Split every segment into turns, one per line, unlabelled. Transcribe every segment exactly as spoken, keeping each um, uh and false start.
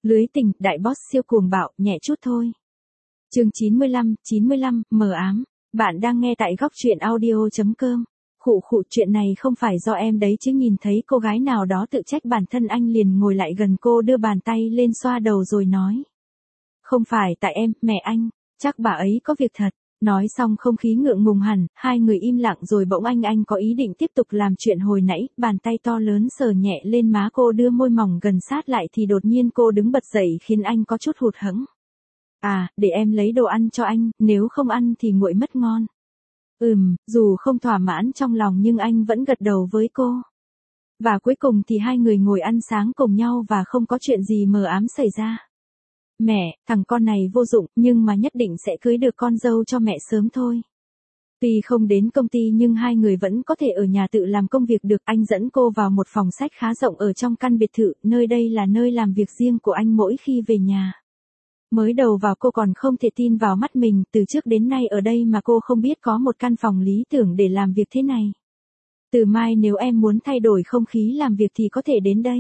Lưới tình, đại boss siêu cuồng bạo, nhẹ chút thôi. Chương chín mươi lăm, chín mươi lăm, mờ ám. Bạn đang nghe tại góc truyện audio chấm com. Khụ khụ, chuyện này không phải do em đấy chứ. Nhìn thấy cô gái nào đó tự trách bản thân, anh liền ngồi lại gần cô, đưa bàn tay lên xoa đầu rồi nói. Không phải tại em, mẹ anh, chắc bà ấy có việc thật. Nói xong không khí ngượng ngùng hẳn, hai người im lặng rồi bỗng anh anh có ý định tiếp tục làm chuyện hồi nãy, bàn tay to lớn sờ nhẹ lên má cô, đưa môi mỏng gần sát lại thì đột nhiên cô đứng bật dậy khiến anh có chút hụt hẫng. À, để em lấy đồ ăn cho anh, nếu không ăn thì nguội mất ngon. Ừm, dù không thỏa mãn trong lòng nhưng anh vẫn gật đầu với cô. Và cuối cùng thì hai người ngồi ăn sáng cùng nhau và không có chuyện gì mờ ám xảy ra. Mẹ, thằng con này vô dụng, nhưng mà nhất định sẽ cưới được con dâu cho mẹ sớm thôi. Tuy không đến công ty nhưng hai người vẫn có thể ở nhà tự làm công việc được. Anh dẫn cô vào một phòng sách khá rộng ở trong căn biệt thự, nơi đây là nơi làm việc riêng của anh mỗi khi về nhà. Mới đầu vào cô còn không thể tin vào mắt mình, từ trước đến nay ở đây mà cô không biết có một căn phòng lý tưởng để làm việc thế này. Từ mai nếu em muốn thay đổi không khí làm việc thì có thể đến đây.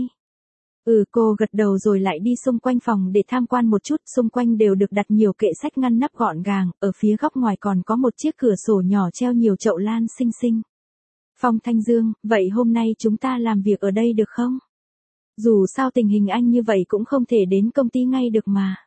Ừ, cô gật đầu rồi lại đi xung quanh phòng để tham quan một chút. Xung quanh đều được đặt nhiều kệ sách ngăn nắp gọn gàng, ở phía góc ngoài còn có một chiếc cửa sổ nhỏ treo nhiều chậu lan xinh xinh. Phong Thanh Dương, vậy hôm nay chúng ta làm việc ở đây được không? Dù sao tình hình anh như vậy cũng không thể đến công ty ngay được mà.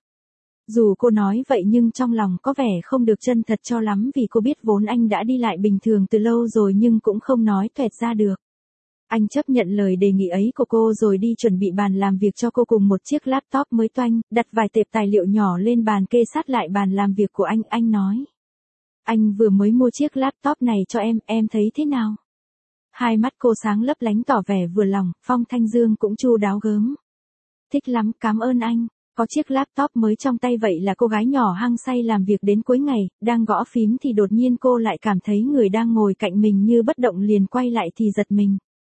Dù cô nói vậy nhưng trong lòng có vẻ không được chân thật cho lắm, vì cô biết vốn anh đã đi lại bình thường từ lâu rồi nhưng cũng không nói toẹt ra được. Anh chấp nhận lời đề nghị ấy của cô rồi đi chuẩn bị bàn làm việc cho cô cùng một chiếc laptop mới toanh, đặt vài tệp tài liệu nhỏ lên bàn kê sát lại bàn làm việc của anh. Anh nói. Anh vừa mới mua chiếc laptop này cho em, em thấy thế nào? Hai mắt cô sáng lấp lánh tỏ vẻ vừa lòng. Phong Thanh Dương cũng chu đáo gớm. Thích lắm, cảm ơn anh. Có chiếc laptop mới trong tay vậy là cô gái nhỏ hăng say làm việc đến cuối ngày, đang gõ phím thì đột nhiên cô lại cảm thấy người đang ngồi cạnh mình như bất động, liền quay lại thì giật mình.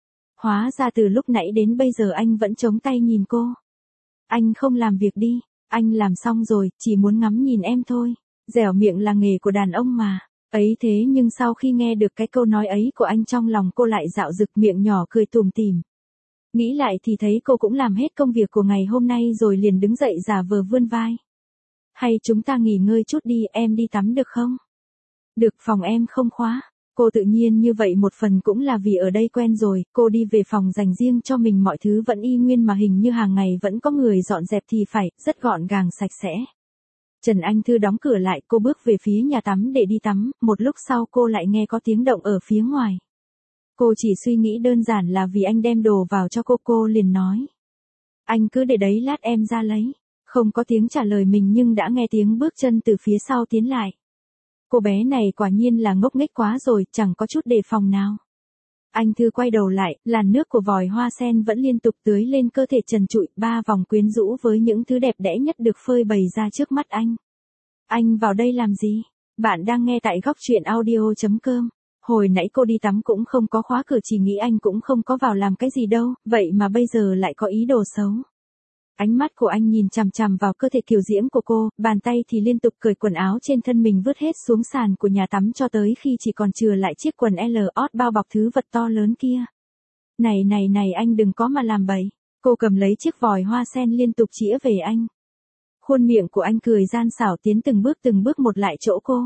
Hóa ra từ lúc nãy đến bây giờ anh vẫn chống tay nhìn cô. Anh không làm việc đi, anh làm xong rồi, chỉ muốn ngắm nhìn em thôi. Dẻo miệng là nghề của đàn ông mà. Ấy thế nhưng sau khi nghe được cái câu nói ấy của anh, trong lòng cô lại dạo dực, miệng nhỏ cười tủm tỉm. Nghĩ lại thì thấy cô cũng làm hết công việc của ngày hôm nay rồi, liền đứng dậy giả vờ vươn vai. Hay chúng ta nghỉ ngơi chút đi, em đi tắm được không? Được, phòng em không khóa. Cô tự nhiên như vậy một phần cũng là vì ở đây quen rồi. Cô đi về phòng dành riêng cho mình, mọi thứ vẫn y nguyên mà hình như hàng ngày vẫn có người dọn dẹp thì phải, rất gọn gàng sạch sẽ. Trần Anh Thư đóng cửa lại, cô bước về phía nhà tắm để đi tắm. Một lúc sau cô lại nghe có tiếng động ở phía ngoài. Cô chỉ suy nghĩ đơn giản là vì anh đem đồ vào cho cô, cô liền nói. Anh cứ để đấy, lát em ra lấy. Không có tiếng trả lời mình nhưng đã nghe tiếng bước chân từ phía sau tiến lại. Cô bé này quả nhiên là ngốc nghếch quá rồi, chẳng có chút đề phòng nào. Anh Thư quay đầu lại, làn nước của vòi hoa sen vẫn liên tục tưới lên cơ thể trần trụi, ba vòng quyến rũ với những thứ đẹp đẽ nhất được phơi bày ra trước mắt anh. Anh vào đây làm gì? Bạn đang nghe tại góc truyện audio chấm com. Hồi nãy cô đi tắm cũng không có khóa cửa, chỉ nghĩ anh cũng không có vào làm cái gì đâu, vậy mà bây giờ lại có ý đồ xấu. Ánh mắt của anh nhìn chằm chằm vào cơ thể kiều diễm của cô, bàn tay thì liên tục cởi quần áo trên thân mình vứt hết xuống sàn của nhà tắm cho tới khi chỉ còn chừa lại chiếc quần L ót bao bọc thứ vật to lớn kia. Này này này, anh đừng có mà làm bậy. Cô cầm lấy chiếc vòi hoa sen liên tục chĩa về anh. Khuôn miệng của anh cười gian xảo, tiến từng bước từng bước một lại chỗ cô.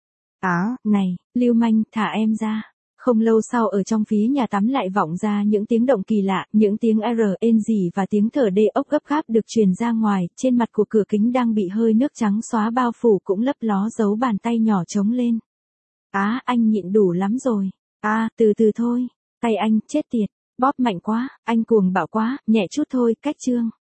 Á, à, này, lưu manh, thả em ra. Không lâu sau ở trong phía nhà tắm lại vọng ra những tiếng động kỳ lạ, những tiếng R N G và tiếng thở đê ốc gấp gáp được truyền ra ngoài. Trên mặt của cửa kính đang bị hơi nước trắng xóa bao phủ cũng lấp ló dấu bàn tay nhỏ trống lên. Á, à, anh nhịn đủ lắm rồi. À, từ từ thôi. Tay anh, chết tiệt, bóp mạnh quá, anh cuồng bạo quá, nhẹ chút thôi, cách chương.